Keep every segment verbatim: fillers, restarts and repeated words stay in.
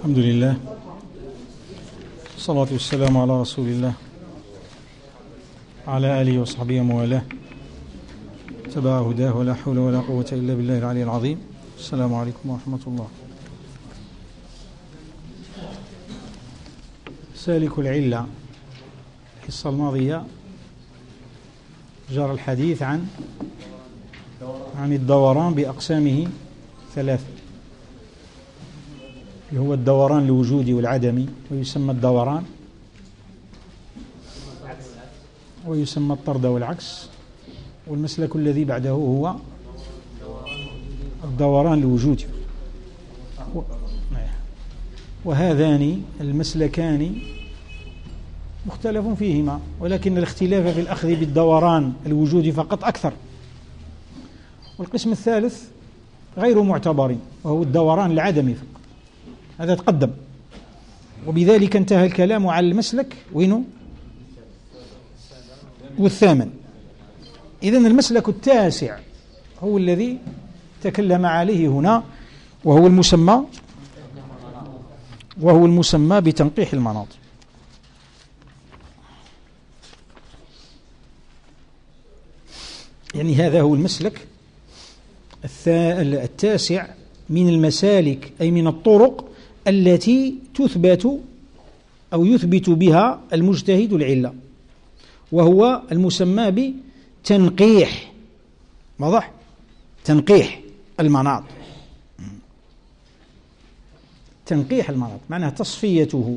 الحمد لله، الصلاة والسلام على رسول الله على آله وصحبه وموالاه، تبع هداه ولا حول ولا قوة إلا بالله العلي العظيم. السلام عليكم ورحمة الله. سالك العلة. الحصة الماضية جرى الحديث عن عن الدوران بأقسامه ثلاثة، هو الدوران الوجودي والعدمي، ويسمى الدوران، ويسمى الطرد والعكس، والمسلك الذي بعده هو الدوران الوجودي. وهذان المسلكان مختلف فيهما، ولكن الاختلاف في الأخذ بالدوران الوجودي فقط أكثر. والقسم الثالث غير معتبر، وهو الدوران العدمي فقط، هذا تقدم. وبذلك انتهى الكلام على المسلك وينه والثامن. إذن المسلك التاسع هو الذي تكلم عليه هنا، وهو المسمى وهو المسمى بتنقيح المناط. يعني هذا هو المسلك التاسع من المسالك، أي من الطرق التي تثبت أو يثبت بها المجتهد العلة، وهو المسمى بتنقيح. واضح؟ تنقيح المناط. تنقيح المناط معناها تصفيته،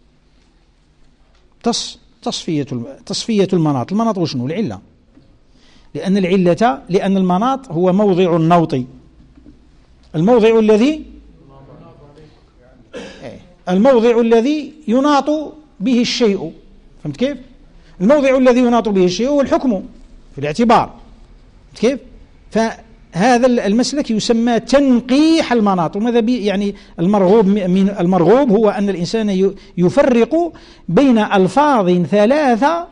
تص تصفية تصفية المناط. المناط وشنو؟ العلة، لأن العلة لأن المناط هو موضع النوط، الموضع الذي الموضع الذي يناط به الشيء. فهمت كيف؟ الموضع الذي يناط به الشيء هو الحكم في الاعتبار. فهمت كيف؟ فهذا المسلك يسمى تنقيح المناط. وماذا بي يعني المرغوب من المرغوب هو أن الإنسان يفرق بين ألفاظ ثلاثة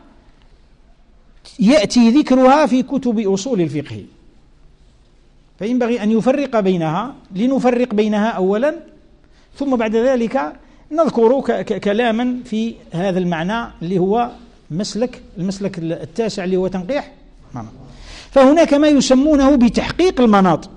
يأتي ذكرها في كتب أصول الفقه، فينبغي أن يفرق بينها. لنفرق بينها أولا، ثم بعد ذلك نذكر كلاما في هذا المعنى اللي هو مسلك المسلك التاسع اللي هو تنقيح مناط. فهناك ما يسمونه بتحقيق المناط.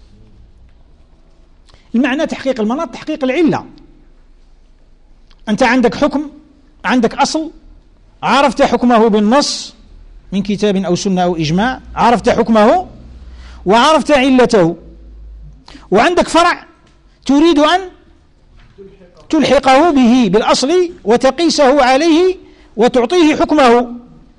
المعنى تحقيق المناط تحقيق العلة. أنت عندك حكم، عندك أصل، عرفت حكمه بالنص من كتاب أو سنة أو إجماع، عرفت حكمه وعرفت علته، وعندك فرع تريد أن تلحقه به بالأصل وتقيسه عليه وتعطيه حكمه.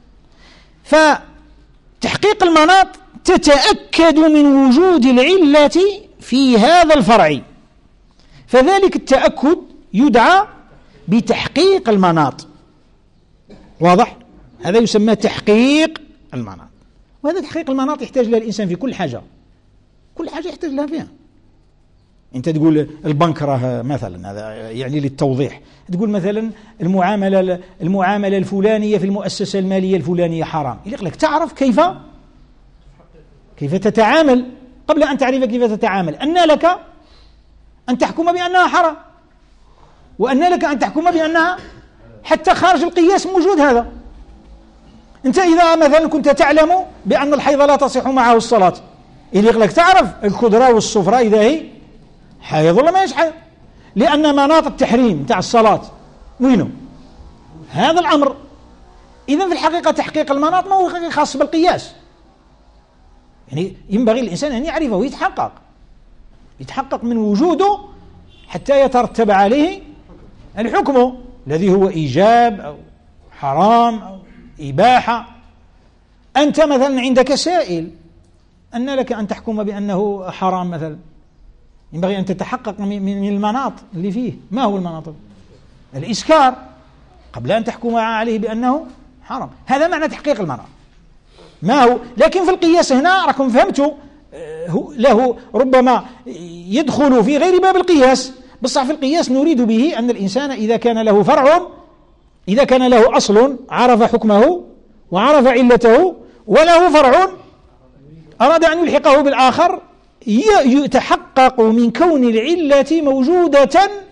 فتحقيق المناط تتأكد من وجود العلة في هذا الفرع، فذلك التأكد يدعى بتحقيق المناط. واضح؟ هذا يسمى تحقيق المناط. وهذا تحقيق المناط يحتاج له الإنسان في كل حاجة، كل حاجة يحتاج لها فيها. أنت تقول البنك راه مثلا، هذا يعني للتوضيح، تقول مثلا المعاملة المعاملة الفلانية في المؤسسة المالية الفلانية حرام، يقول لك تعرف كيف كيف تتعامل قبل أن تعرف كيف تتعامل. أن لك أن تحكم بأنها حرام، وأن لك أن تحكم بأنها حتى خارج القياس موجود هذا. أنت إذا مثلا كنت تعلم بأن الحيض لا تصح معه الصلاة، يقول لك تعرف الخضرة والصفرة إذا هي حيض ولا ما يشحيض، لأن مناط التحريم تاع الصلاة وينه هذا الأمر. إذن في الحقيقة تحقيق المناط ما هو خاص بالقياس، يعني ينبغي الإنسان أن يعرفه ويتحقق يتحقق من وجوده حتى يترتب عليه الحكم الذي هو إيجاب أو حرام أو إباحة. أنت مثلا عندك سائل أن لك أن تحكم بأنه حرام مثلا، ينبغي أن تتحقق من المناط اللي فيه. ما هو المناط؟ الإسكار، قبل أن تحكم عليه بأنه حرام. هذا معنى تحقيق المناط. ما هو؟ لكن في القياس هنا راكم فهمتوا له ربما يدخل في غير باب القياس، بصح في القياس نريد به أن الإنسان إذا كان له فرع، إذا كان له أصل عرف حكمه وعرف علته، وله فرع أراد أن يلحقه بالآخر، يتحقق من كون العلة موجودة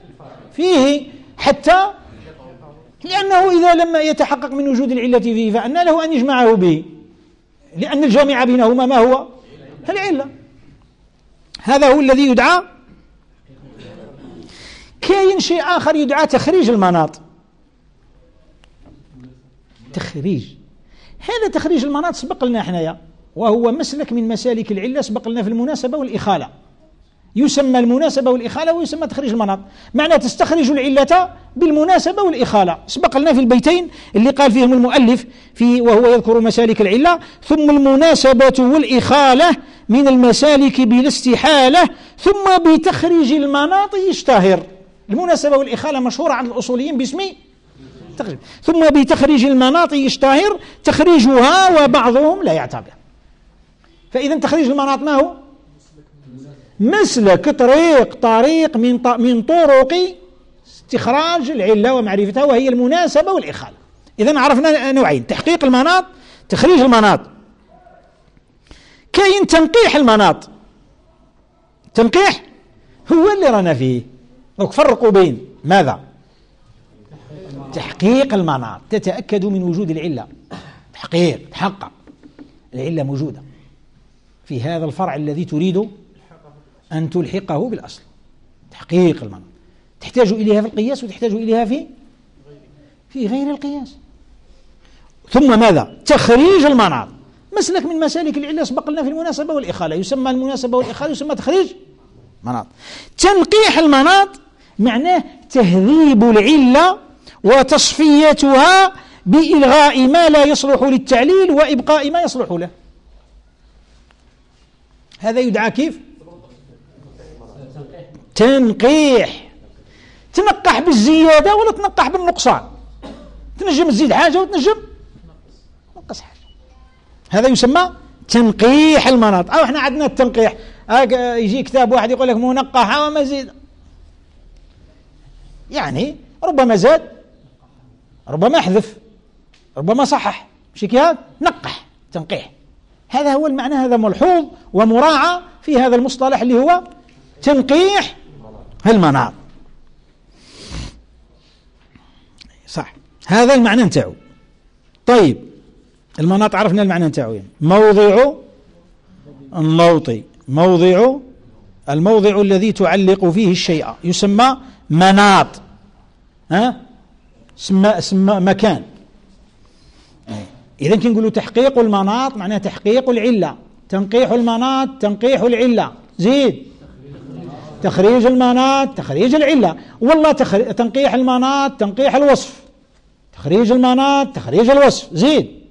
فيه حتى لأنه إذا لم يتحقق من وجود العلة فيه فأن له أن يجمعه به، لأن الجامع بينهما ما هو؟ العلة. هذا هو الذي يدعى. كاين شيء آخر يدعى تخريج المناط. تخريج هذا تخريج المناط سبق لنا حنايا، وهو مسلك من مسالك العلة سبق لنا في المناسبة والإخالة. يسمى المناسبة والإخالة ويسمى تخريج المناط، معنى تستخرج العلة بالمناسبة والإخالة. سبق لنا في البيتين اللي قال فيهم المؤلف في وهو يذكر مسالك العلة: ثم المناسبة والإخالة من المسالك بلا استحالة، ثم بتخريج المناط يشتهر. المناسبة والإخالة مشهورة عند الأصوليين باسم تخريج، ثم بتخريج المناط يشتهر تخريجها وبعضهم لا يعتبر. فإذا تخريج المناط ما هو؟ مسلك طريق طريق من من طرق استخراج العلة ومعرفتها، وهي المناسبة والإخالة. إذن عرفنا نوعين: تحقيق المناط، تخريج المناط. كاين تنقيح المناط. تنقيح هو اللي رانا فيه. فرقوا بين ماذا؟ تحقيق المناط، تتأكد من وجود العلة. تحقيق، تحقق العلة موجودة في هذا الفرع الذي تريد أن تلحقه بالأصل. تحقيق المناط تحتاج إليها في القياس وتحتاج إليها في في غير القياس. ثم ماذا؟ تخريج المناط، مسلك من مسالك العلة سبق لنا في المناسبة والإخالة. يسمى المناسبة والإخالة، يسمى تخريج مناط. تنقيح المناط معناه تهذيب العلة وتصفيتها بإلغاء ما لا يصلح للتعليل وإبقاء ما يصلح له. هذا يدعى كيف؟ تنقيح. تنقح بالزيادة ولا تنقح بالنقصان؟ تنجم تزيد حاجة وتنجم تنقص حاجة. هذا يسمى تنقيح المناط. أو احنا عندنا التنقيح، يجي كتاب واحد يقول لك منقح ومزيد، يعني ربما زاد ربما حذف ربما صحح، مش كده؟ نقح، تنقيح. هذا هو المعنى، هذا ملحوظ ومراعى في هذا المصطلح اللي هو تنقيح المناط. صح، هذا المعنى نتاعو. طيب المناط عرفنا المعنى نتاعو، يعني موضع الموطي، موضع الموضع الذي تعلق فيه الشيء يسمى مناط. ها اسم اسم مكان. إذا كنقولوا تحقيق المناط معناه تحقيق العلة. تنقيح المناط تنقيح العلة. زيد تخريج المناط تخريج العلة. والله تخري... تنقيح المناط تنقيح الوصف. تخريج المناط تخريج الوصف. زيد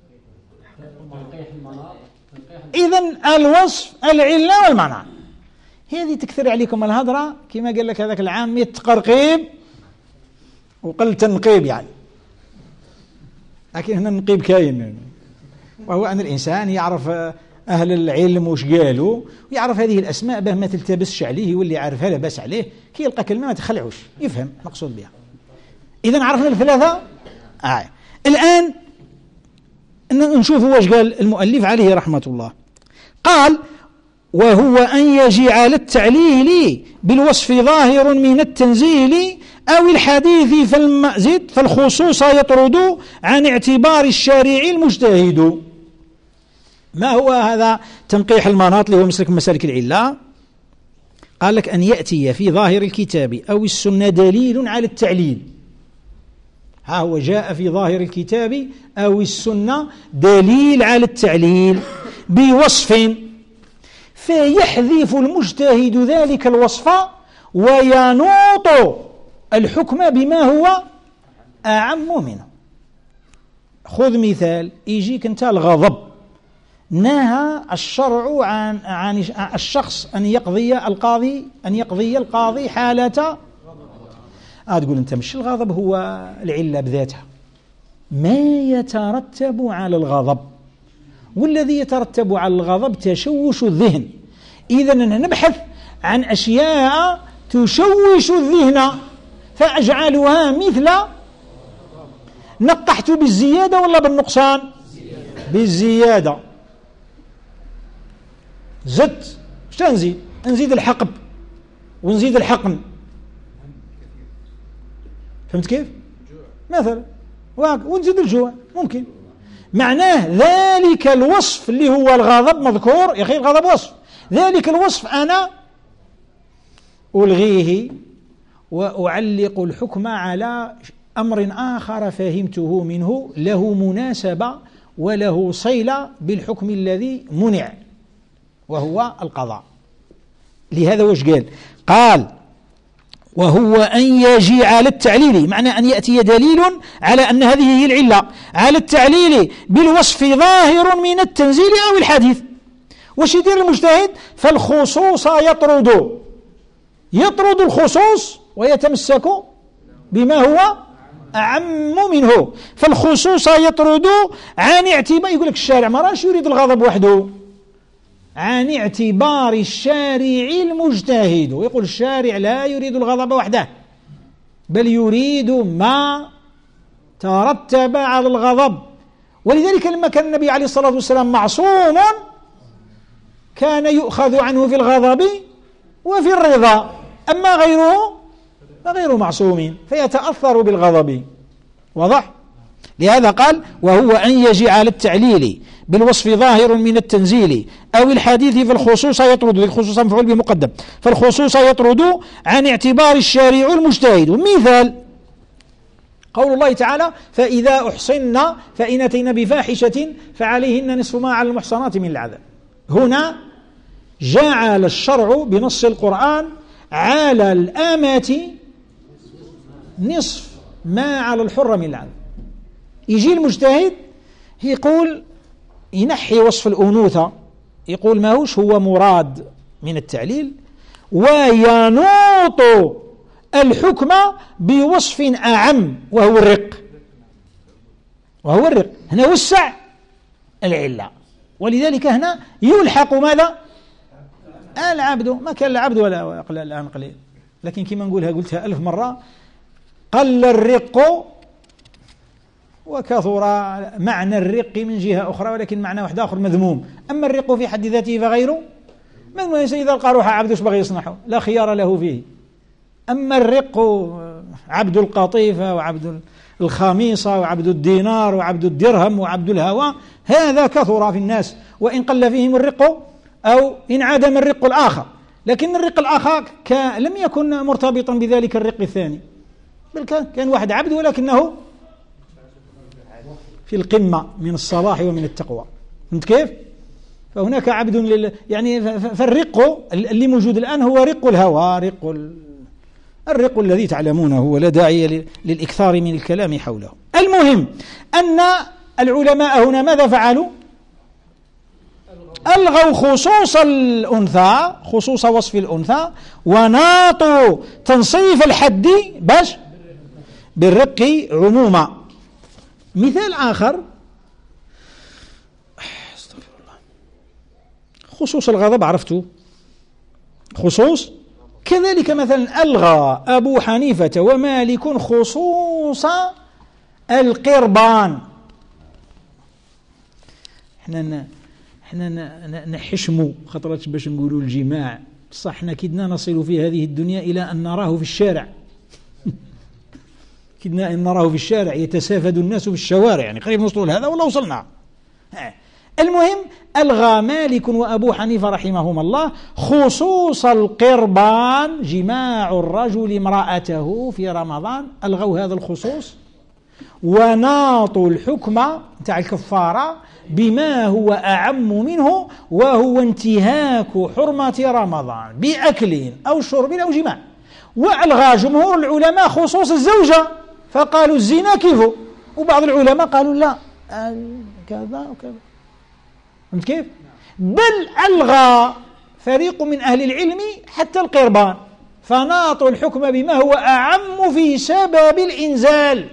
إذن الوصف العلة والمناط. هذه تكثر عليكم الهضرة كما قال لك هذاك العام تقرقيب وقل تنقيب، يعني لكن هنا النقيب كاين، وهو أن الإنسان يعرف أهل العلم وش قالوا ويعرف هذه الأسماء به ما تلتبسش عليه، واللي عارفها لا بأس عليه، كي يلقى كلمة ما تخلعوش يفهم مقصود بها. إذن عرفنا الثلاثة. آه. الآن نشوف واش قال المؤلف عليه رحمة الله. قال: وهو أن يجعل التعليل بالوصف ظاهر من التنزيل أو الحديث فالمزيد فالخصوص يطرد عن اعتبار الشارع المجتهد. ما هو هذا تنقيح المناط اللي هو مسلك مسالك العلة؟ قال لك: أن يأتي في ظاهر الكتاب أو السنة دليل على التعليل. ها هو جاء في ظاهر الكتاب أو السنة دليل على التعليل بوصف، فيحذف المجتهد ذلك الوصف وينوط الحكم بما هو أعم منه. خذ مثال، يجيك أنت الغضب، نهى الشرع عن عن الشخص أن يقضي القاضي أن يقضي القاضي حالة. آه تقول أنت مش الغضب هو العلة بذاتها، ما يترتب على الغضب، والذي يترتب على الغضب تشوش الذهن. إذا نبحث عن أشياء تشوش الذهن فأجعلها مثل. نقحت بالزيادة ولا بالنقصان؟ بالزيادة. زدت، ايش نزيد؟ نزيد الحقب ونزيد الحقن. فهمت كيف؟ مثلا ونزيد الجوع ممكن. معناه ذلك الوصف اللي هو الغضب مذكور، يا أخي الغضب وصف، ذلك الوصف أنا ألغيه وأعلق الحكم على أمر آخر فهمته منه له مناسبة وله صلة بالحكم الذي منع وهو القضاء. لهذا وش قال؟ قال وهو أن يجي على التعليل، معنى أن يأتي دليل على أن هذه هي العلة، على التعليل بالوصف ظاهر من التنزيل أو الحديث. وش يدير المجتهد؟ فالخصوص يطرد يطرد الخصوص ويتمسك بما هو أعم منه. فالخصوص يطرد عن اعتبار، يقول لك الشارع ما راش يريد الغضب وحده، عن اعتبار الشارع المجتهد، ويقول الشارع لا يريد الغضب وحده بل يريد ما ترتب على الغضب. ولذلك لما كان النبي عليه الصلاة والسلام معصوم كان يؤخذ عنه في الغضب وفي الرضا، أما غيره فغير معصوم فيتأثر بالغضب. واضح؟ لهذا قال وهو أن يجي على التعليل بالوصف ظاهر من التنزيل أو الحديث فالخصوص يطرد، الخصوص مفعول به مقدم، فالخصوص يطرد عن اعتبار الشارع المجتهد. مثال قول الله تعالى فإذا أحصنا فإن أتينا بفاحشة فعليهن نصف ما على المحصنات من العذاب. هنا جعل الشرع بنص القرآن على الآمة نصف ما على الحر من العذاب. يجي المجتهد يقول ينحي وصف الأنوثة، يقول ما هوش هو مراد من التعليل، وينوط الحكم بوصف أعم وهو الرق، وهو الرق هنا وسع العلة. ولذلك هنا يلحق ماذا؟ العبد، ما كان العبد ولا الآن قليل، لكن كما نقولها قلتها ألف مرة، قل الرق وكثر معنى الرق من جهة أخرى، ولكن معنى واحد آخر مذموم. أما الرق في حد ذاته فغيره مذموم، إذا القروح عبد وش بغي يصنعه لا خيار له فيه. أما الرق عبد القطيفة وعبد الخميصة وعبد الدينار وعبد الدرهم وعبد الهوى، هذا كثر في الناس، وإن قل فيهم الرق أو إن عدم الرق الآخر، لكن الرق الآخر لم يكن مرتبطا بذلك الرق الثاني، بل كان واحد عبد ولكنه في القمة من الصلاح ومن التقوى. فهمت كيف؟ فهناك عبد لل... يعني فالرق اللي موجود الآن هو رق الهوى، رق ال... الرق الذي تعلمونه، ولا داعي للإكثار من الكلام حوله. المهم أن العلماء هنا ماذا فعلوا؟ ألغوا خصوص الأنثى، خصوص وصف الأنثى، وناطوا تنصيف الحد باش بالرق عموما. مثال آخر استغفر الله، خصوص الغضب عرفتوا، خصوص كذلك مثلا ألغى أبو حنيفة ومالك خصوص القربان. احنا احنا نحشموا خطرات باش نقولوا الجماع، صح احنا كدنا نصل في هذه الدنيا إلى أن نراه في الشارع كدنا أن نراه في الشارع، يتسافد الناس في الشوارع، يعني قريب نوصلوا لهذا ولا وصلنا. المهم ألغى مالك وأبو حنيفة رحمهما الله خصوص القربان، جماع الرجل امرأته في رمضان، ألغوا هذا الخصوص وناطوا الحكم تاع الكفارة بما هو أعم منه، وهو انتهاك حرمة رمضان بأكل أو شرب أو جماع. وألغى جمهور العلماء خصوص الزوجة، فقالوا الزنا كيف، وبعض العلماء قالوا لا كذا وكذا. فهمت كيف؟ بل ألغى فريق من أهل العلم حتى القربان، فناطوا الحكم بما هو أعم في سبب الإنزال.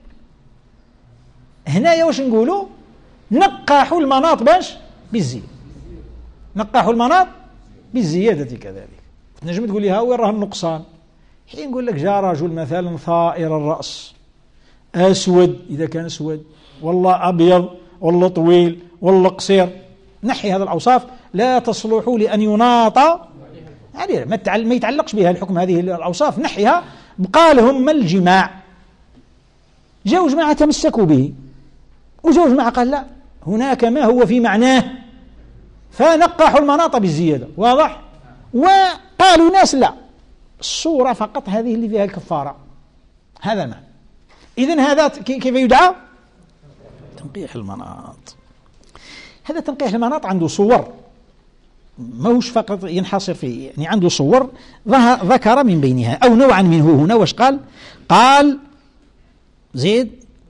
هنا واش نقولوا؟ نقحوا المناط باش بالزيادة، نقحوا المناط بالزيادة. كذلك نجم تقول لي ها وين راه النقصان؟ حين نقول لك جاء رجل مثلا ثائر الرأس، أسود إذا كان أسود، والله أبيض، والله طويل، والله قصير، نحي هذا الأوصاف لا تصلح لأن يناط عليه، ما يتعلقش بها الحكم، هذه الأوصاف نحيها. بقى لهم الجماع، جاءوا جماعة تمسكوا به، وجاءوا جماعة قال لا هناك ما هو في معناه، فنقحوا المناط بالزيادة. واضح؟ وقالوا ناس لا، الصورة فقط هذه اللي فيها الكفارة. هذا معنى. إذن هذا كيف يدعى؟ تنقيح المناط. هذا تنقيح المناط عنده صور، ما هوش فقط ينحصر فيه، يعني عنده صور ذكر من بينها أو نوعا منه. هنا واش قال؟ قال زيد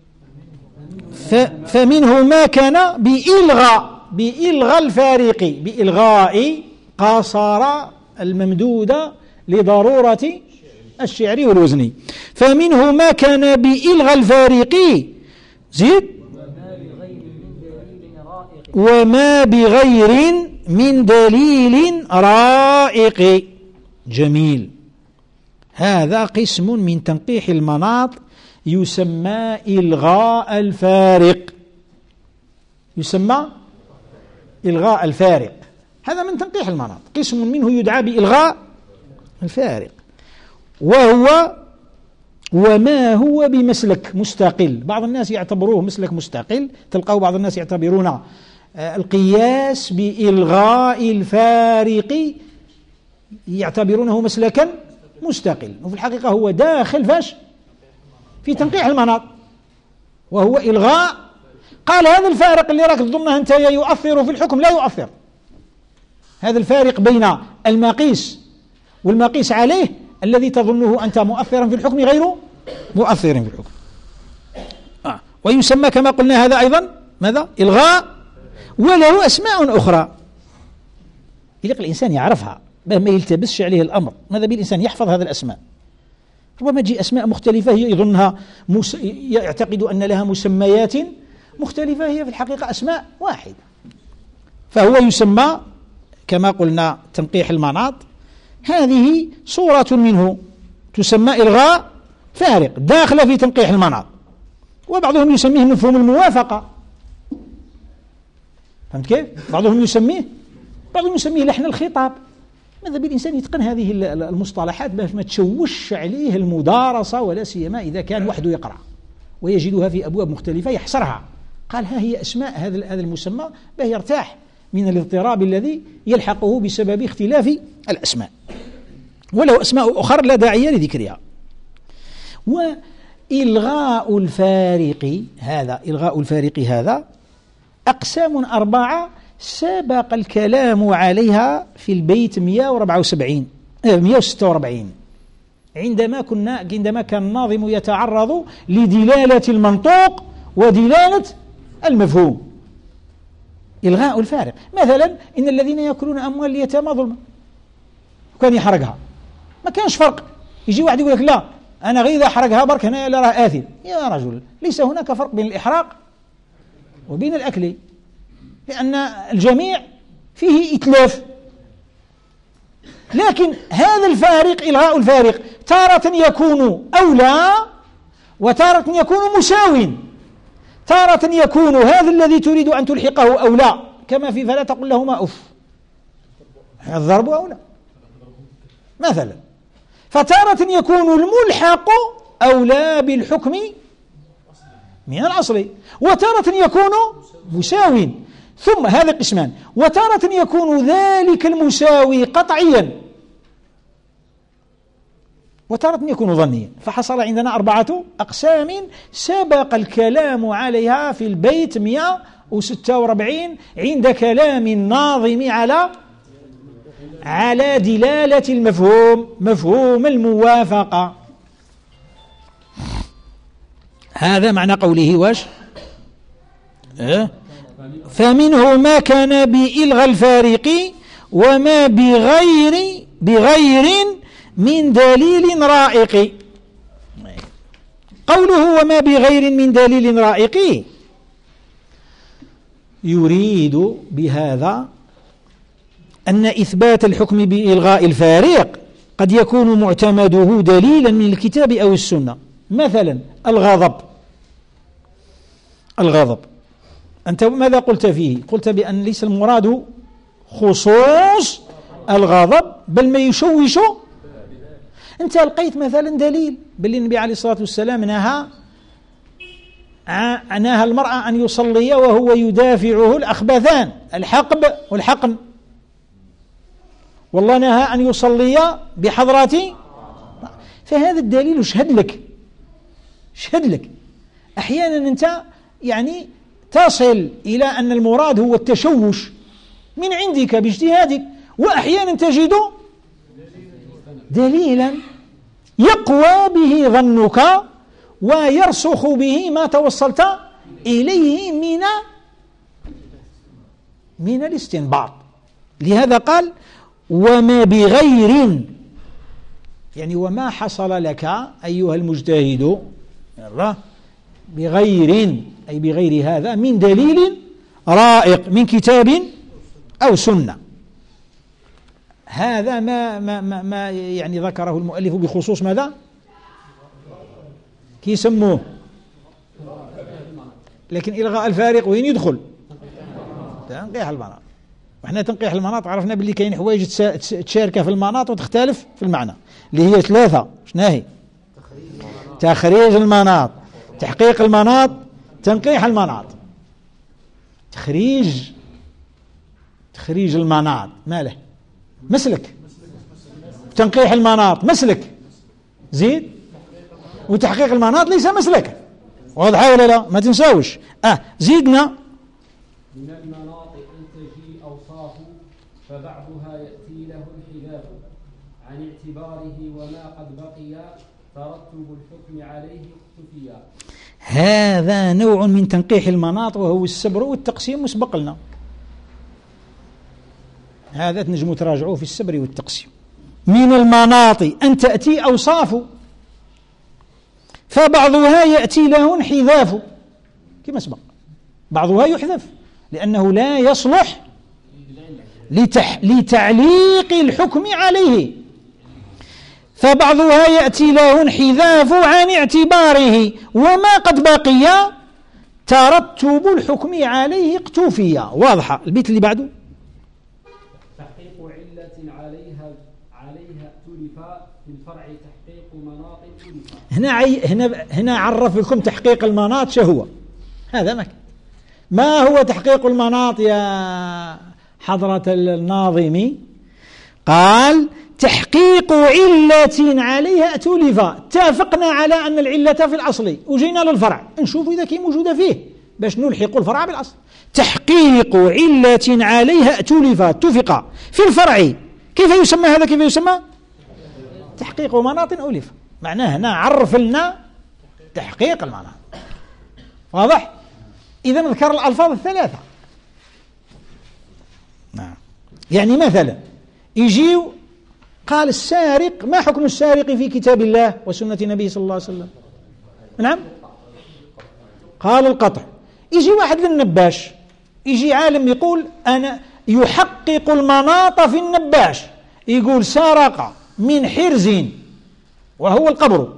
فمنه ما كان بإلغاء بإلغاء الفارق، بإلغاء قاصر الممدود لضرورة الشعر والوزن. فمنه ما كان بإلغاء الفارق زيد وما بغير من دليل رائق. جميل. هذا قسم من تنقيح المناط يسمى إلغاء الفارق، يسمى إلغاء الفارق. هذا من تنقيح المناط، قسم منه يدعى بإلغاء الفارق، وهو وما هو بمسلك مستقل. بعض الناس يعتبروه مسلك مستقل، تلقوا بعض الناس يعتبرون القياس بإلغاء الفارق يعتبرونه مسلكا مستقل، وفي الحقيقة هو داخل فاش في تنقيح المناط، وهو إلغاء. قال هذا الفارق اللي راك تظنه أنت يؤثر في الحكم، لا يؤثر. هذا الفارق بين المقيس والمقيس عليه الذي تظنه أنت مؤثرا في الحكم غير مؤثر في الحكم. آه. ويسمى كما قلنا هذا أيضا ماذا؟ إلغاء، وله أسماء أخرى يليق الإنسان يعرفها ما يلتبسش عليه الأمر. ماذا بالإنسان يحفظ هذه الأسماء؟ ربما تجي أسماء مختلفة هي يظنها مس... يعتقد أن لها مسميات مختلفة، هي في الحقيقة أسماء واحدة. فهو يسمى كما قلنا تنقيح المناط. هذه صورة منه تسمى إلغاء فارق داخلة في تنقيح المناط، وبعضهم يسميه مفهوم الموافقة. فهمت كيف؟ بعضهم يسميه بعضهم يسميه لحن الخطاب. ماذا بالإنسان يتقن هذه المصطلحات باش ما تشوش عليه المدارسة، ولا سيما إذا كان وحده يقرأ ويجدها في أبواب مختلفة يحصرها. قال ها هي أسماء هذا هذا المسمى باه يرتاح من الاضطراب الذي يلحقه بسبب اختلاف الأسماء، ولو أسماء أخرى لا داعي لذكرها. وإلغاء الفارق هذا إلغاء الفارق هذا أقسام أربعة سبق الكلام عليها في البيت مئة وأربعة وسبعين مئة وستة وأربعين، عندما كنا عندما كان الناظم يتعرض لدلالة المنطوق ودلالة المفهوم. إلغاء الفارق مثلا إن الذين يأكلون أموال اليتامى ظلما، وكان يحرقها ما كانش فرق. يجي واحد يقول لك لا أنا غير إذا حرقها برك هنا لا راه آثم. يا رجل ليس هناك فرق بين الإحراق وبين الأكل، لأن الجميع فيه إتلاف. لكن هذا الفارق إلغاء الفارق تارة يكون أولى وتارة يكون مساو. تارة يكون هذا الذي تريد أن تلحقه أولى، كما في فلا تقل لهما أف، الضرب أولى مثلا. فتارة يكون الملحق أولى بالحكم من الأصل، وتارة يكون مساو. ثم هذا قسمان. وتارة يكون ذلك المساوي قطعيا، وتارة يكون ظنيا. فحصل عندنا أربعة أقسام سبق الكلام عليها في البيت مئة وستة وأربعين عند كلام الناظم على على دلالة المفهوم، مفهوم الموافقة. هذا معنى قوله واش أه؟ فمنه ما كان بإلغاء الفارق وما بغير بغير من دليل رائق. قوله وما بغير من دليل رائق يريد بهذا أن إثبات الحكم بإلغاء الفارق قد يكون معتمده دليلا من الكتاب أو السنة. مثلا الغضب الغضب أنت ماذا قلت فيه؟ قلت بأن ليس المراد خصوص الغضب بل ما يشوش. أنت لقيت مثلا دليل بل النبي عليه الصلاة والسلام نهى نهى المرأة أن يصلي وهو يدافعه الأخبثان الحقب والحقن، والله نهى أن يصلي بحضرة. فهذا الدليل يشهد لك يشهد لك أحيانا أنت يعني تصل إلى أن المراد هو التشوش من عندك باجتهادك، وأحيانا تجد دليلا يقوى به ظنك ويرسخ به ما توصلت إليه من من الاستنباط. لهذا قال وما بغير، يعني وما حصل لك أيها المجتهد بغير، أي بغير هذا من دليل رائق من كتاب أو سنة. هذا ما, ما, ما, ما يعني ذكره المؤلف بخصوص ماذا؟ كي يسموه، لكن إلغاء الفارق وين يدخل؟ تنقيح المناط. وإحنا تنقيح المناط عرفنا باللي كاين حوايج تشاركه في المناط وتختلف في المعنى، اللي هي ثلاثة. شناهي؟ تخريج المناط، تحقيق المناط، تنقيح المناط. تخريج تخريج المناط ماله؟ مسلك. تنقيح المناط مسلك، زيد. وتحقيق المناط ليس مسلك، واضح ولا لا؟ ما تنساوش. اه زيدنا. من المناط أن تجي أوصاف فبعضها يأتي له الخلاف عن اعتباره وما قد بقي ترتب الحكم عليه اختفيا. هذا نوع من تنقيح المناط وهو السبر والتقسيم مسبق لنا. هذا تنجموا تراجعوه في السبر والتقسيم. من المناط أن تأتي أوصاف فبعضها يأتي له انحذاف، كما سبق. بعضها يحذف لأنه لا يصلح لتح... لتعليق الحكم عليه، فبعضها يأتي له انحذاف عن اعتباره وما قد بقي ترتب الحكم عليه اقتفيا. واضحة. البيت اللي بعده تحقيق علة عليها عليها تلفا في الفرع تحقيق مناط تلفا. هنا عي... هنا هنا عرف لكم تحقيق المناط شهو. هذا ما ما هو تحقيق المناط يا حضرة الناظم؟ قال تحقيق علة عليها تلفا. اتفقنا على أن العلة في الأصل وجينا للفرع نشوف إذا كي موجودة فيه باش نلحق الفرع بالأصل. تحقيق علة عليها تلفا، اتفق في الفرع. كيف يسمى هذا؟ كيف يسمى؟ تحقيق مناط ألف. معناه هنا عرف لنا تحقيق المناط. واضح؟ إذا نذكر الألفاظ الثلاثة. نعم. يعني مثلا يجيو قال السارق، ما حكم السارق في كتاب الله وسنة النبي صلى الله عليه وسلم؟ نعم. قال القطع. يجي واحد للنباش، يجي عالم يقول أنا يحقق المناط في النباش، يقول سرق من حرز وهو القبر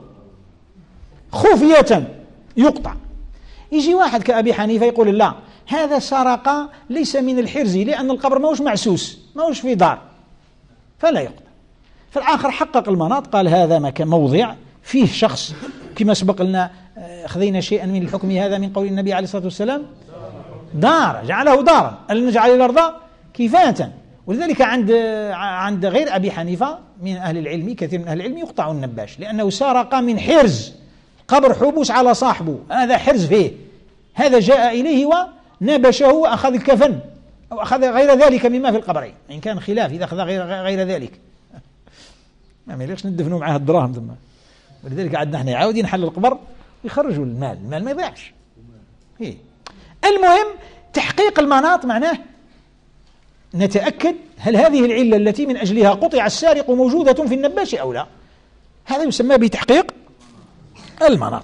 خفية يقطع. يجي واحد كأبي حنيفة يقول لا، هذا سرق ليس من الحرز لأن القبر ما هوش معسوس، ما هوش في دار، فلا يقطع. فالآخر حقق المناط، قال هذا مكان موضع فيه شخص، كما سبق لنا خذينا شيئا من الحكم هذا من قول النبي عليه الصلاة والسلام دار، جعله دارا، أن نجعل الأرض كفاة. ولذلك عند عند غير أبي حنيفة من أهل العلم، كثير من أهل العلم يقطع النباش لأنه سرق من حرز، قبر حبوس على صاحبه، هذا حرز فيه، هذا جاء إليه ونبشه وأخذ الكفن أو أخذ غير ذلك مما في القبرين، إن كان خلاف إذا أخذ غير, غير ذلك ما يليقش ندفنوا معاه الدراهم ثم. ولذلك عندنا احنا عاودين نحل القبر يخرجوا المال، المال ما يضيعش. إيه. المهم تحقيق المناط معناه نتأكد هل هذه العلة التي من أجلها قطع السارق موجودة في النباش أو لا. هذا يسمى بتحقيق المناط.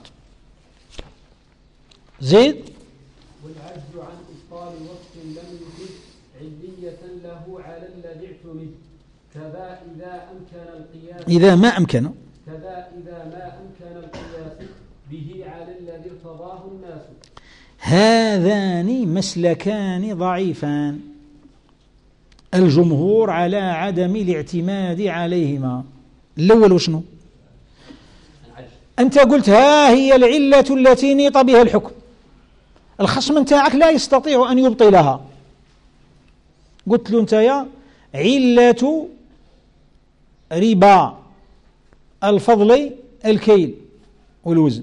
زيد. والعجز عن إبطال وصف لم يجد علية له على الذي اعتمد، كذا إذا أمكن القياس إذا ما أمكن كذا إذا ما أمكن القياس به على الذي ارتضاه الناس. هذان مسلكان ضعيفان، الجمهور على عدم الاعتماد عليهما. الأول وشنو؟ أنت قلت ها هي العلة التي نيط بها الحكم، الخصم نتاعك لا يستطيع أن يبطلها. قلت له أنت يا علة ربا الفضل الكيل والوزن،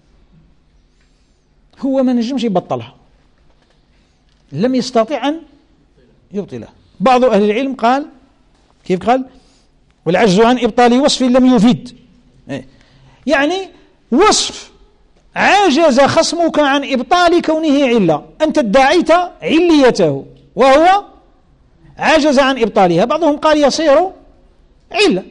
هو ما نجمش يبطلها، لم يستطيع أن يبطلها. بعض أهل العلم قال كيف قال؟ والعجز عن إبطال وصف لم يفيد، يعني وصف عجز خصمك عن إبطال كونه علة، أنت ادعيت عليته وهو عجز عن إبطالها. بعضهم قال يصير علة،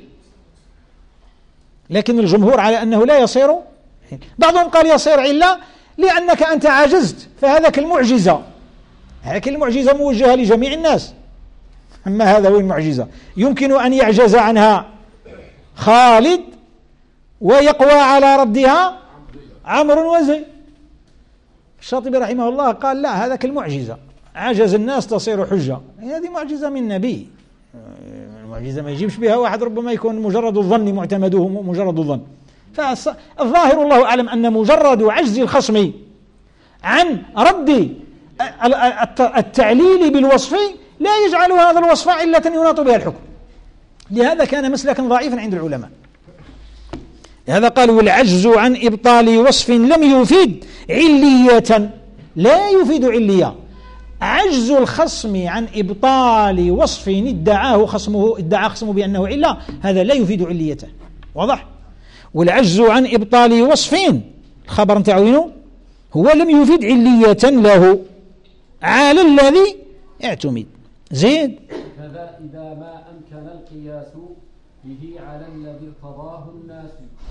لكن الجمهور على أنه لا يصير. بعضهم قال يصير علة لأنك أنت عجزت، فهذاك المعجزة هذاك المعجزة موجهة لجميع الناس، أما هذا هو المعجزة يمكن أن يعجز عنها خالد ويقوى على ردها عمرو وزيد. الشاطبي رحمه الله قال لا، هذاك المعجزة عجز الناس تصير حجة، هذه معجزة من نبي، المعجزة ما يجيبش بها واحد، ربما يكون مجرد الظن معتمده مجرد الظن. فالظاهر الله أعلم أن مجرد عجز الخصم عن رد التعليل بالوصف لا يجعل هذا الوصف علة يناط بها الحكم، لهذا كان مسلكا ضعيفا عند العلماء. هذا قالوا والعجز عن إبطال وصف لم يفيد علية، لا يفيد علية. عجز الخصم عن إبطال وصف ادعاه خصمه ادعى خصمه بأنه علة، هذا لا يفيد عليته، واضح؟ والعجز عن إبطال وصف الخبر نتاعو هو لم يفيد علية له على الذي اعتمد. زيد كذا إذا ما أمكن القياس به على الذي ارتضاه الناس.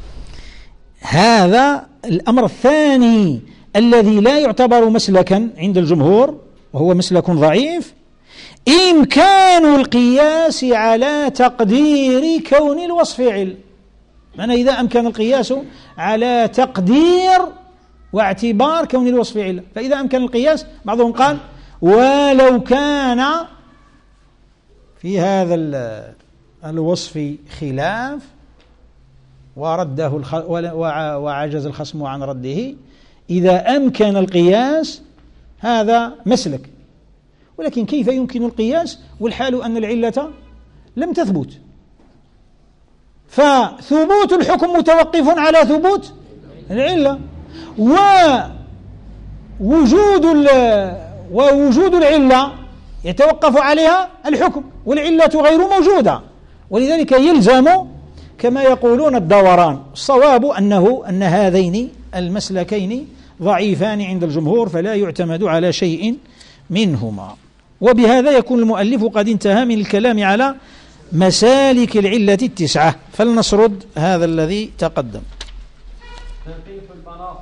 هذا الأمر الثاني الذي لا يعتبر مسلكا عند الجمهور وهو مسلك ضعيف، إمكان القياس على تقدير كون الوصف علم. معنى إذا أمكن القياس على تقدير واعتبار كون الوصف علة، فإذا أمكن القياس بعضهم قال ولو كان في هذا الوصف خلاف ورده الخ... وعجز الخصم عن رده، إذا أمكن القياس هذا مسلك. ولكن كيف يمكن القياس والحال أن العلة لم تثبت؟ فثبوت الحكم متوقف على ثبوت العلة، ووجود ووجود العلة يتوقف عليها الحكم، والعلة غير موجودة، ولذلك يلزم كما يقولون الدوران. الصواب أنه أن هذين المسلكين ضعيفان عند الجمهور، فلا يعتمد على شيء منهما. وبهذا يكون المؤلف قد انتهى من الكلام على مسالك العلة التسعة، فلنسرد هذا الذي تقدم. تنقيح المناط،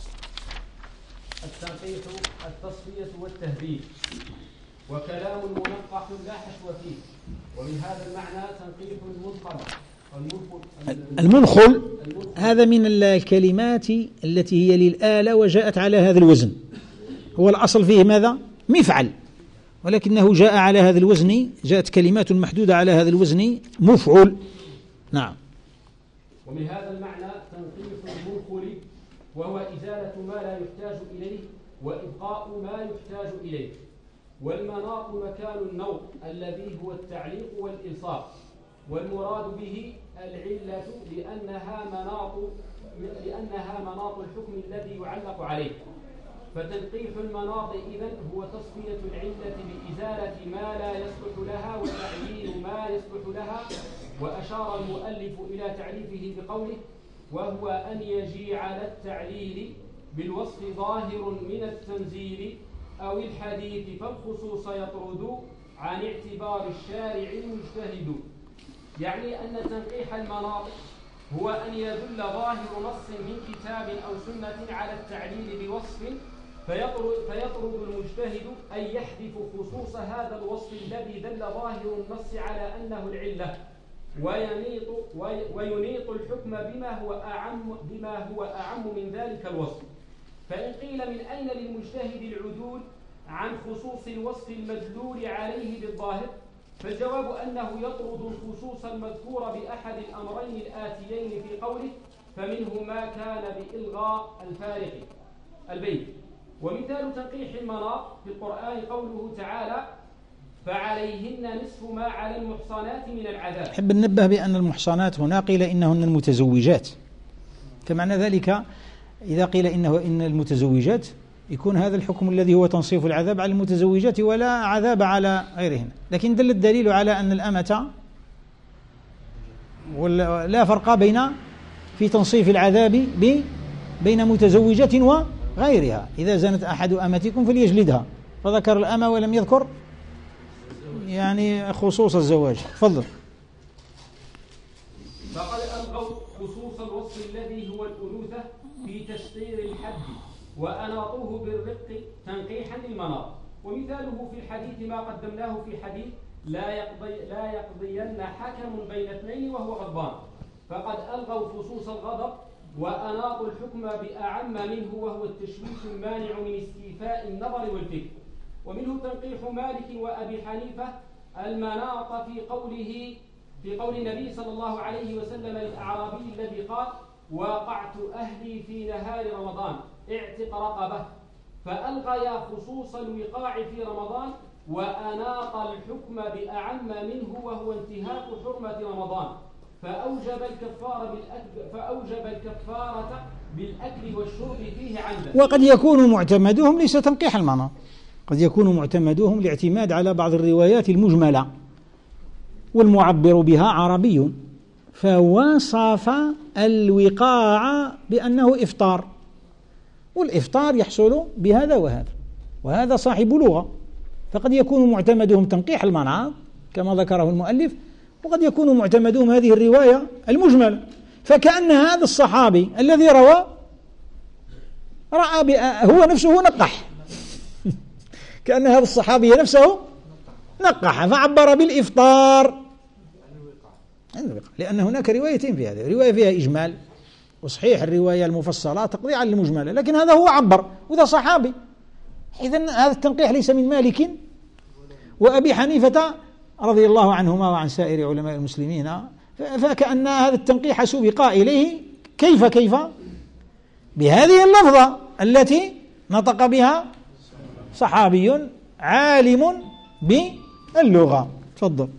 التنقيح التصفية والتهذيب، وكلام منقح لا حشو فيه، ومن هذا المعنى تنقيح المنخل المنخل هذا من الكلمات التي هي للآلة وجاءت على هذا الوزن، هو الأصل فيه ماذا؟ مفعل، ولكنه جاء على هذا الوزن، جاءت كلمات محدودة على هذا الوزن مفعول. نعم. ومن هذا المعنى تنقيح المنخل، وهو إزالة ما لا يحتاج إليه وإبقاء ما يحتاج إليه. والمناط مكان النوط الذي هو التعليق والإلصاق، والمراد به العلة لأنها مناط لأنها مناط الحكم الذي يعلق عليه. فتنقيح المناط إذن هو تصفية العلة بإزالة ما لا يصلح لها وتعيين ما يصلح لها. وأشار المؤلف إلى تعريفه بقوله: وهو أن يجيء على التعليل بالوصف ظاهر من التنزيل أو الحديث فالخصوص يطرد عن اعتبار الشارع المجتهد. يعني أن تنقيح المناط هو أن يدل ظاهر نص من كتاب أو سنة على التعليل بوصف فيطرد, فيطرد المجتهد أن يحذف خصوص هذا الوصف الذي دل ظاهر النص على أنه العلة، وينيط, وينيط الحكم بما هو أعم بما هو أعم من ذلك الوصف. فإن قيل من أين للمجتهد العدول عن خصوص الوصف المدلول عليه بالظاهر، فالجواب أنه يطرد الخصوص المذكور بأحد الأمرين الآتيين في قوله: فمنه ما كان بإلغاء الفارق البيت، ومثال تنقيح المناط في القرآن قوله تعالى فعليهن نصف ما على المحصنات من العذاب. أحب ننبه بأن المحصنات هنا قيل إنهن المتزوجات، فمعنى ذلك إذا قيل إنه إن المتزوجات يكون هذا الحكم الذي هو تنصيف العذاب على المتزوجات ولا عذاب على غيرهن، لكن دل الدليل على أن الأمة لا فرق بين في تنصيف العذاب بين متزوجة وغيرها. إذا زنت أحد أمتكم فليجلدها، فذكر الأمة ولم يذكر يعني خصوص الزواج. تفضل. فقد ألغوا خصوص الوصف الذي هو الأنوثة في تشطير الحد وأناطوه بالرق تنقيحا للمناط. ومثاله في الحديث ما قدمناه في حديث لا يقضي لا يقضين حكم بين اثنين وهو غضبان، فقد ألغوا خصوص الغضب وأناطوا الحكم بأعم منه وهو التشويش المانع من استيفاء النظر والفكر. ومنه تنقيح مالك وأبي حنيفة المناط في قوله في قول النبي صلى الله عليه وسلم للأعرابي الذي قال واقعت أهلي في نهار رمضان اعتق رقبه، فألغى خصوص الوقاع في رمضان وأناط الحكم بأعم منه وهو انتهاك حرمة رمضان، فأوجب الكفارة بالأكل فأوجب الكفارة بالأكل والشرب فيه عمدا. وقد يكون معتمدهم ليس تنقيح المناط، قد يكون معتمدهم الاعتماد على بعض الروايات المجملة والمعبر بها عربي، فوصف الوقاع بأنه إفطار، والإفطار يحصل بهذا وهذا، وهذا صاحب لغة، فقد يكون معتمدهم تنقيح المناط كما ذكره المؤلف، وقد يكون معتمدهم هذه الرواية المجملة. فكأن هذا الصحابي الذي روى رأى هو نفسه نقح كأن هذا الصحابي نفسه نقح فعبر بالإفطار، لأن هناك روايتين في هذه، رواية فيها إجمال وصحيح الرواية المفصلة تقضي على المجملة، لكن هذا هو عبر وذا صحابي، إذن هذا التنقيح ليس من مالك وأبي حنيفة رضي الله عنهما وعن سائر علماء المسلمين، فكأن هذا التنقيح سبق إليه كيف كيف بهذه اللفظة التي نطق بها صحابي عالم باللغة. تفضل.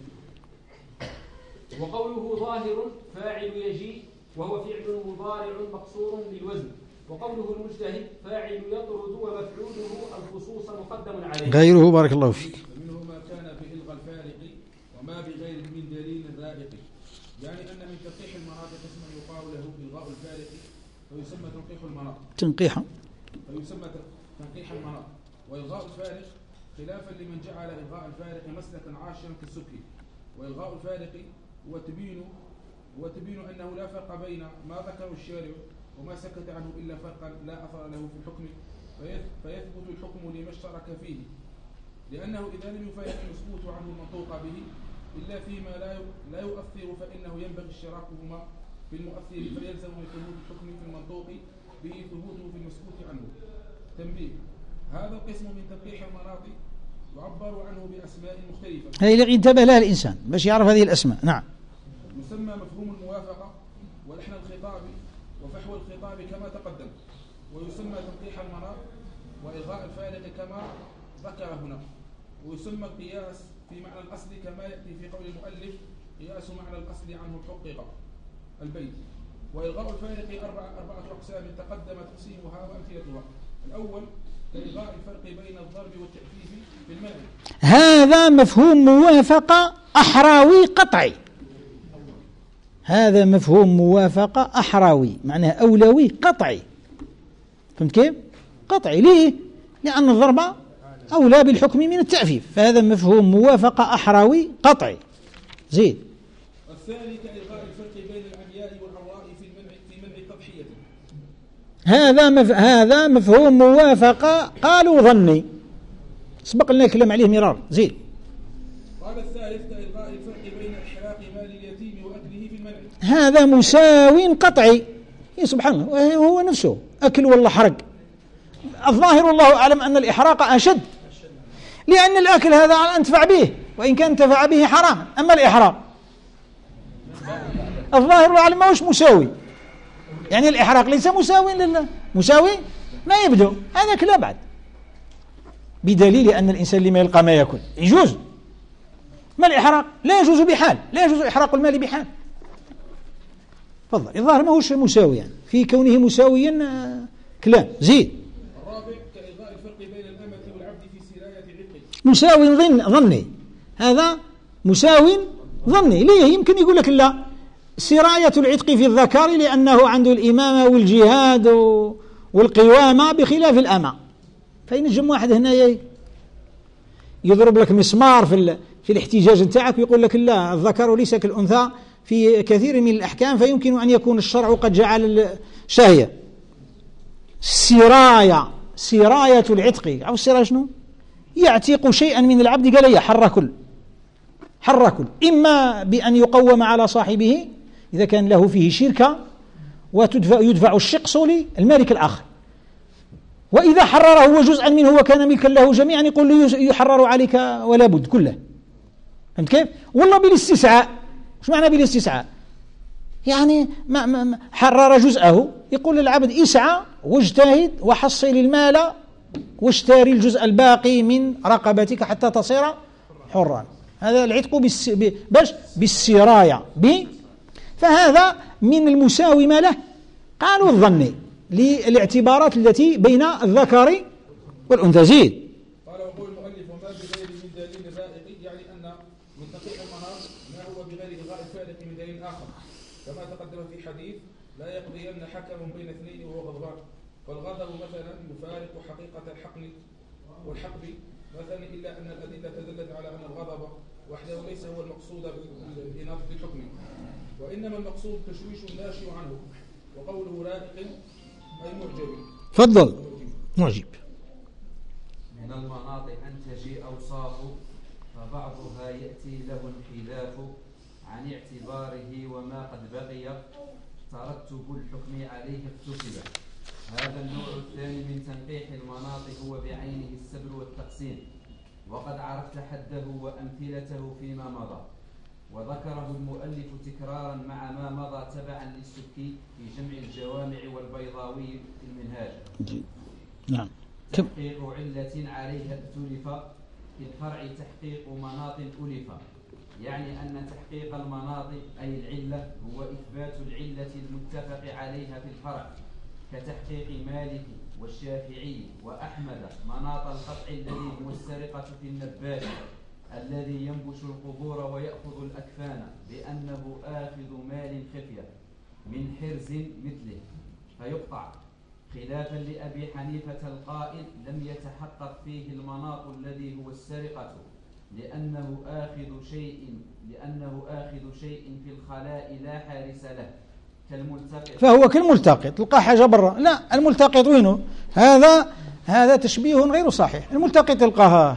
وقوله ظاهر فاعل يجيء وهو فعل مضارع مقصور بالوزن، وقوله المجتهد فاعل يطرد ومفعوله الخصوص مقدم عليه. غيره بارك الله فيك. منه ما كان بإلغاء الفارق وما بغير من دليل رائق، يعني أن من تنقيح المناط قسما يقال له إلغاء الفارق فيسمى تنقيح المناط تنقيحا فيسمى تنقيح المناط، وإلغاء الفارق خلافا لمن جعل إلغاء الفارق مسلكا عاشرا كالسكي. وإلغاء الفارق هو تبين هو تبين أنه لا فرق بين ما ذكره الشارع وما سكت عنه إلا فرقا لا أثر له في الحكم، فيثبت الحكم لما اشترك فيه، لأنه إذا لم يفارق المسكوت عنه المنطوق به إلا فيما لا لا يؤثر فإنه ينبغي اشتراكهما في المؤثر، فيلزم من ثبوت الحكم في المنطوق به ثبوته في المسكوت عنه. تنبيه: هذا القسم من تنقيح المناط يعبر عنه بأسماء مختلفة، هذه اللي ينتبه لها الإنسان باش يعرف هذه الأسماء. نعم. يسمى مفهوم الموافقة ولحن الخطاب وفحوى الخطاب كما تقدم، ويسمى تنقيح المناط وإلغاء الفارق كما ذكر هنا، ويسمى القياس في معنى الأصل كما يأتي في قول المؤلف قياس معنى الأصل عنه حقق البيت. وإلغاء الفارق أربعة أربعة أقسام تقدم تقسيمها وأمثلتها. الأول كإلغاء الفرق بين الضرب والتأفيف في المنع، هذا مفهوم موافقة أحراوي قطعي، هذا مفهوم موافقة أحراوي معناه أولوي قطعي. فهمت كيف؟ قطعي. ليه؟ لأن الضرب أولى بالحكم من التأفيف، فهذا مفهوم موافقة أحراوي قطعي. زيد. الثاني كإلغاء الفرق بين العمياء والعوراء في المنع في منع التضحية، هذا مف... هذا مفهوم موافقة قالوا ظني، سبق لنا الكلام عليه مرار. زيد. قال الثالث كإلغاء الفرق بين إحراق مال اليتيم وأكله في المنع، هذا مساو قطعي. يا سبحان الله، هو نفسه أكل ولا حرق. الظاهر والله أعلم أن الإحراق أشد، لأن الأكل هذا أنتفع به وإن كان انتفع به حرام، أما الإحراق الظاهر والله أعلم ما هوش مساوي، يعني الإحراق ليس مساوي لله، مساوي ما يبدو، هذا لا بعد بدليل أن الإنسان لما يلقى ما يأكل يجوز. ما الإحراق؟ لا يجوز بحال، لا يجوز إحراق المال بحال. تفضل. الظاهر ما هوش مساوي يعني. في كونه مساويا كلام. زيد. الرابع كإلغاء الفرق بين الأمة والعبد في سراية عقد. مساوي ظن ظني، هذا مساوي ظني. ليه؟ يمكن يقول لك لا، سراية العتق في الذكر لأنه عنده الإمامة والجهاد والقوامة بخلاف الأمة. فينجم واحد هنا يضرب لك مسمار في في الاحتجاج نتاعك ويقول لك لا، الذكر ليس كالأنثى في كثير من الأحكام، فيمكن أن يكون الشرع قد جعل شاهية. سراية سراية العتق أو السراية شنو؟ يعتق شيئا من العبد، قال يا حر كل حر كل، إما بأن يقوم على صاحبه إذا كان له فيه شركة وتدفع يدفع الشقص للمالك الآخر، وإذا حرره هو جزءا منه وكان ملكا له جميعا يقول له يحرر عليك ولا بد كله. فهمت كيف؟ والله بالاستسعاء. شو معنى بالاستسعاء؟ يعني ما ما حرر جزءه، يقول للعبد اسعى واجتهد وحصل المال واشتري الجزء الباقي من رقبتك حتى تصير حرا. هذا العتق بالس... باش بالسراية ب... فهذا من المساومة له قالوا الظني للاعتبارات التي بين الذكر والأنثى. زيد. قال وقول المؤلف وما بغير من دليل رائق، يعني أن من تقيء المناط ما هو بغير إلغاء الفارق من دليل آخر، كما تقدم في حديث لا يقضين حكم بين اثنين وهو غضبان، فالغضب مثلا يفارق حقيقة الحقن والحقب مثلا، إلا أن الأدلة تدلت على أن الغضب وحده ليس هو المقصود بالإناث بالحكم، وإنما المقصود تشويش الناشئ عنه، وقوله رائق أي معجب. تفضل. معجب. من المناط أن تجي أوصاف فبعضها يأتي له انحذاف عن اعتباره وما قد بقي ترتب الحكم عليه اكتسب. هذا النوع الثاني من تنقيح المناط هو بعينه السبر والتقسيم، وقد عرفت حده وأمثلته فيما مضى، وذكره المؤلف تكرارا مع ما مضى تبعا للسبكي في جمع الجوامع والبيضاوي في المنهاج. نعم. تحقيق علة عليها اختلف، في الفرع تحقيق مناط ألف، يعني أن تحقيق المناط أي العلة هو إثبات العلة المتفق عليها في الفرع، كتحقيق مالك والشافعي وأحمد مناط القطع الذي هو السرقة في النبات الذي ينبش القبور ويأخذ الأكفان، بأنه آخذ مال خفية من حرز مثله فيقطع، خلافا لأبي حنيفة القائل لم يتحقق فيه المناط الذي هو السرقة لأنه آخذ شيء لأنه آخذ شيء في الخلاء لا حارس له كالملتقط، فهو كالملتقط تلقى حاجة برا. لا، الملتقط وينه؟ هذا هذا تشبيه غير صحيح. الملتقط تلقاها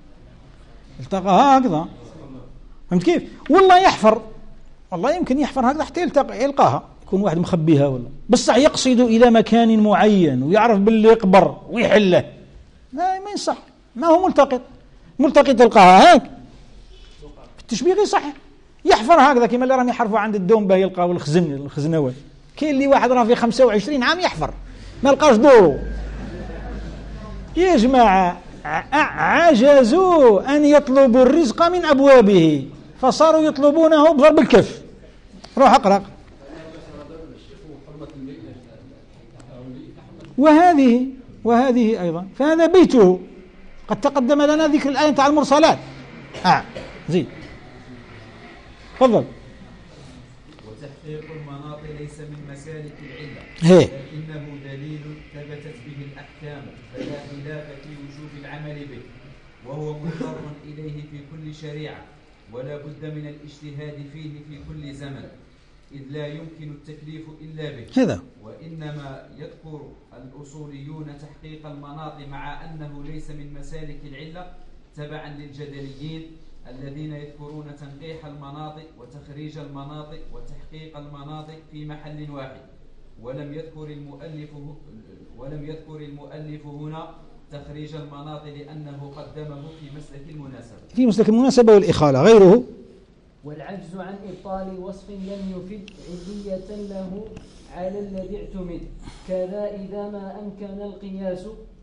التقاها هكذا. فهمت كيف؟ والله يحفر، والله يمكن يحفر هكذا حتى يلتقى يلقاها، يكون واحد مخبيها ولا بصح يقصد إلى مكان معين ويعرف باللي يقبر ويحله، ما ما يصح، ما هو ملتقط. ملتقط تلقاها هيك التشبيه غير صحيح. يحفر هكذا كما اللي راهم يحرفوا عند الدوم باه يلقاو الخزن الخزنوات. كاين اللي واحد راه في خمسة وعشرين عام يحفر ما لقاش دورو. يا جماعة عجزوا أن يطلبوا الرزق من أبوابه فصاروا يطلبونه بضرب الكف. روح اقرأ. وهذه وهذه أيضا فهذا بيته. قد تقدم لنا ذكر الآية تاع المرسلات. آه زيد. تفضل. وتحقيق المناط ليس من مسالك العلة، هي. لكنه دليل ثبتت به الأحكام فلا خلاف في وجوب العمل به، وهو مضطر إليه في كل شريعة، ولا بد من الاجتهاد فيه في كل زمن، إذ لا يمكن التكليف إلا به. هذا. وإنما يذكر الأصوليون تحقيق المناط مع أنه ليس من مسالك العلة تبعا للجدليين الذين يذكرون تنقيح المناطق وتخريج المناطق وتحقيق المناطق في محل واحد، ولم يذكر المؤلف ولم يذكر المؤلف هنا تخريج المناطق لأنه قدمه في مسلك المناسبة في مسلك المناسبة والإخالة. غيره والعجز عن إبطال وصف لم يفد علية له على الذي اعتمد، كذا إذا ما أمكن القياس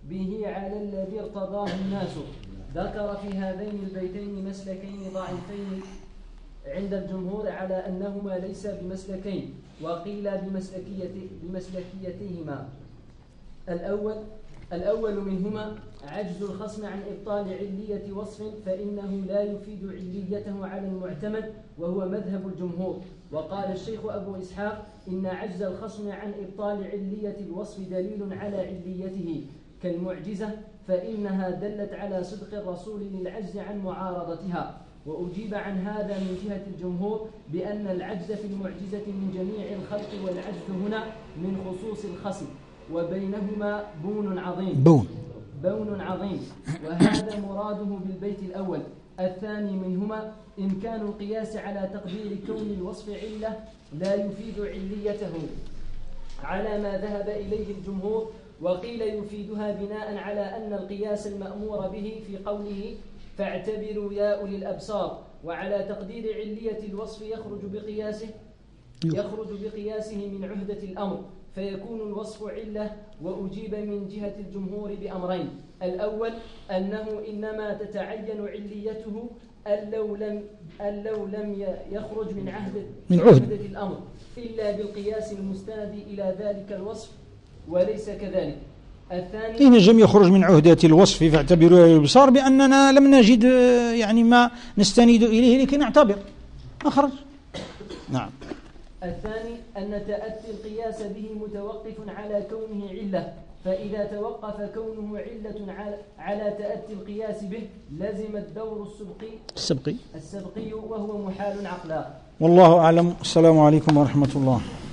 به على الذي ارتضاه الناس. ذكر في هذين البيتين مسلكين ضعيفين عند الجمهور على أنهما ليس بمسلكين، وقيل بمسلكية بمسلكيتهما. الأول الأول منهما عجز الخصم عن إبطال علية وصف، فإنه لا يفيد عليته على المعتمد وهو مذهب الجمهور. وقال الشيخ أبو إسحاق إن عجز الخصم عن إبطال علية الوصف دليل على عليته كالمعجزة، فإنها دلت على صدق الرسول للعجز عن معارضتها. وأجيب عن هذا من جهة الجمهور بأن العجز في المعجزة من جميع الخلق، والعجز هنا من خصوص الخصم، وبينهما بون عظيم بون بون عظيم وهذا مراده بالبيت الأول. الثاني منهما إمكان القياس على تقدير كون الوصف علة لا يفيد عليته على ما ذهب إليه الجمهور، وقيل يفيدها بناء على أن القياس المأمور به في قوله فاعتبروا يا أولي الأبصار، وعلى تقدير علية الوصف يخرج بقياسه يخرج بقياسه من عهدة الأمر فيكون الوصف علة. وأجيب من جهة الجمهور بأمرين: الأول أنه إنما تتعين عليته أن لو لم أن لو لم يخرج من عهدة من عهدة الأمر إلا بالقياس المستند إلى ذلك الوصف، وليس كذلك. الثاني إن نجم يخرج من عهدة الوصف فاعتبروا يا البصار بأننا لم نجد يعني ما نستند إليه لكي نعتبر أخرج. نعم. الثاني أن تأتي القياس به متوقف على كونه علة، فإذا توقف كونه علة على تأتي القياس به لزم الدور السبقي السبقي السبقي وهو محال عقلا. والله أعلم. السلام عليكم ورحمة الله.